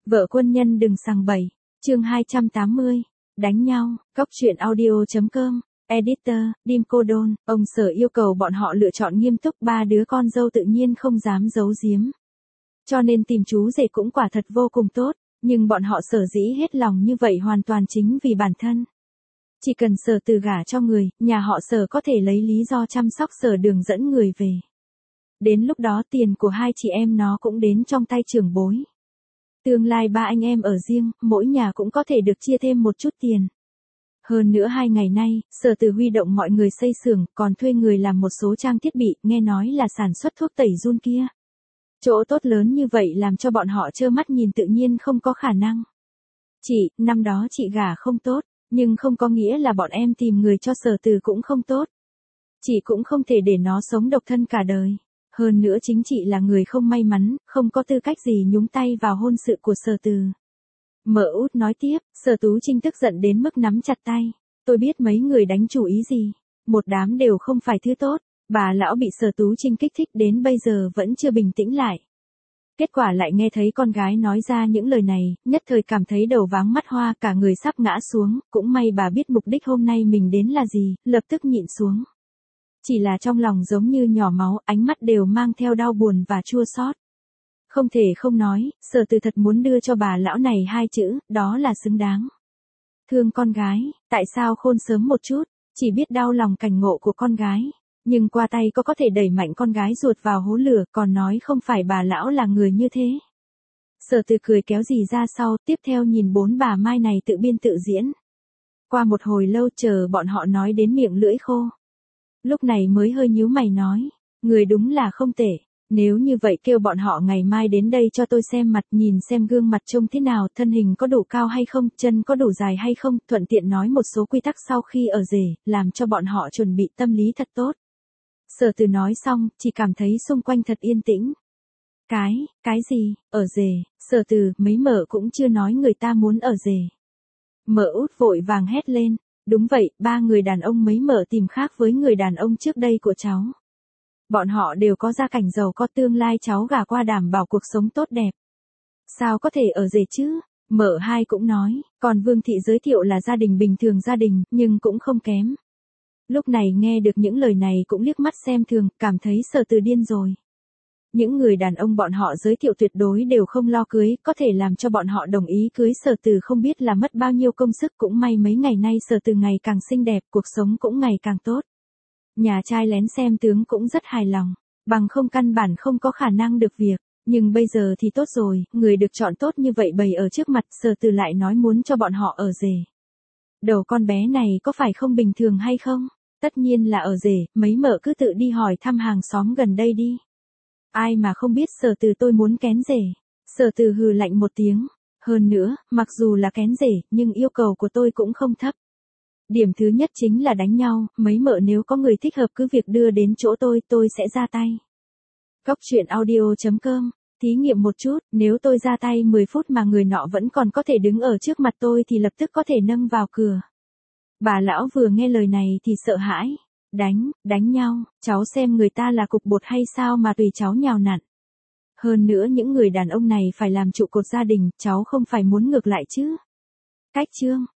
Vợ quân nhân đừng sằng bậy. Chương 280. Đánh nhau. Cóc truyện audio.com. Editor, Dim Cô Đôn. Ông Sở yêu cầu bọn họ lựa chọn nghiêm túc, ba đứa con dâu tự nhiên không dám giấu giếm. Cho nên tìm chú rể cũng quả thật vô cùng tốt, nhưng bọn họ sở dĩ hết lòng như vậy hoàn toàn chính vì bản thân. Chỉ cần Sở Từ gả cho người, nhà họ Sở có thể lấy lý do chăm sóc Sở Đường dẫn người về. Đến lúc đó tiền của hai chị em nó cũng đến trong tay trưởng bối. Tương lai ba anh em ở riêng, mỗi nhà cũng có thể được chia thêm một chút tiền. Hơn nữa 2 ngày nay, Sở Từ huy động mọi người xây xưởng, còn thuê người làm một số trang thiết bị, nghe nói là sản xuất thuốc tẩy giun kia. Chỗ tốt lớn như vậy làm cho bọn họ trơ mắt nhìn tự nhiên không có khả năng. Chị, năm đó chị gả không tốt, nhưng không có nghĩa là bọn em tìm người cho Sở Từ cũng không tốt. Chị cũng không thể để nó sống độc thân cả đời. Hơn nữa chính chị là người không may mắn, không có tư cách gì nhúng tay vào hôn sự của Sở Từ. Mợ út nói tiếp, Sở Tú Trinh tức giận đến mức nắm chặt tay. Tôi biết mấy người đánh chủ ý gì. Một đám đều không phải thứ tốt. Bà lão bị Sở Tú Trinh kích thích đến bây giờ vẫn chưa bình tĩnh lại. Kết quả lại nghe thấy con gái nói ra những lời này, nhất thời cảm thấy đầu váng mắt hoa, cả người sắp ngã xuống. Cũng may bà biết mục đích hôm nay mình đến là gì, lập tức nhịn xuống. Chỉ là trong lòng giống như nhỏ máu, ánh mắt đều mang theo đau buồn và chua xót. Không thể không nói, Sở Từ thật muốn đưa cho bà lão này 2 chữ, đó là xứng đáng. Thương con gái, tại sao khôn sớm một chút, chỉ biết đau lòng cảnh ngộ của con gái. Nhưng qua tay có thể đẩy mạnh con gái ruột vào hố lửa, còn nói không phải bà lão là người như thế. Sở Từ cười kéo dì ra sau, tiếp theo nhìn 4 bà Mai này tự biên tự diễn. Qua một hồi lâu chờ bọn họ nói đến miệng lưỡi khô. Lúc này mới hơi nhíu mày nói, người đúng là không tệ, nếu như vậy kêu bọn họ ngày mai đến đây cho tôi xem mặt, nhìn xem gương mặt trông thế nào, thân hình có đủ cao hay không, chân có đủ dài hay không, thuận tiện nói một số quy tắc sau khi ở rể, làm cho bọn họ chuẩn bị tâm lý thật tốt. Sở Từ nói xong, chỉ cảm thấy xung quanh thật yên tĩnh. Cái gì, ở rể, Sở Từ, mấy mợ cũng chưa nói người ta muốn ở rể. Mợ út vội vàng hét lên. Đúng vậy, 3 người đàn ông mấy mợ tìm khác với người đàn ông trước đây của cháu. Bọn họ đều có gia cảnh giàu có, tương lai cháu gả qua đảm bảo cuộc sống tốt đẹp. Sao có thể ở rể chứ? Mợ hai cũng nói, còn Vương Thị giới thiệu là gia đình bình thường gia đình, nhưng cũng không kém. Lúc này nghe được những lời này cũng liếc mắt xem thường, cảm thấy Sở Từ điên rồi. Những người đàn ông bọn họ giới thiệu tuyệt đối đều không lo cưới, có thể làm cho bọn họ đồng ý cưới Sở Từ không biết là mất bao nhiêu công sức, cũng may mấy ngày nay Sở Từ ngày càng xinh đẹp, cuộc sống cũng ngày càng tốt. Nhà trai lén xem tướng cũng rất hài lòng, bằng không căn bản không có khả năng được việc, nhưng bây giờ thì tốt rồi, người được chọn tốt như vậy bày ở trước mặt, Sở Từ lại nói muốn cho bọn họ ở rể. Đầu con bé này có phải không bình thường hay không? Tất nhiên là ở rể, mấy mợ cứ tự đi hỏi thăm hàng xóm gần đây đi. Ai mà không biết Sở Từ tôi muốn kén rể. Sở Từ hừ lạnh một tiếng. Hơn nữa, mặc dù là kén rể, nhưng yêu cầu của tôi cũng không thấp. Điểm thứ nhất chính là đánh nhau, mấy mợ nếu có người thích hợp cứ việc đưa đến chỗ tôi sẽ ra tay. Cóc truyện audio.com. Thí nghiệm một chút, nếu tôi ra tay 10 phút mà người nọ vẫn còn có thể đứng ở trước mặt tôi thì lập tức có thể nâng vào cửa. Bà lão vừa nghe lời này thì sợ hãi. Đánh nhau, cháu xem người ta là cục bột hay sao mà tùy cháu nhào nặn. Hơn nữa những người đàn ông này phải làm trụ cột gia đình, cháu không phải muốn ngược lại chứ. Cách chương.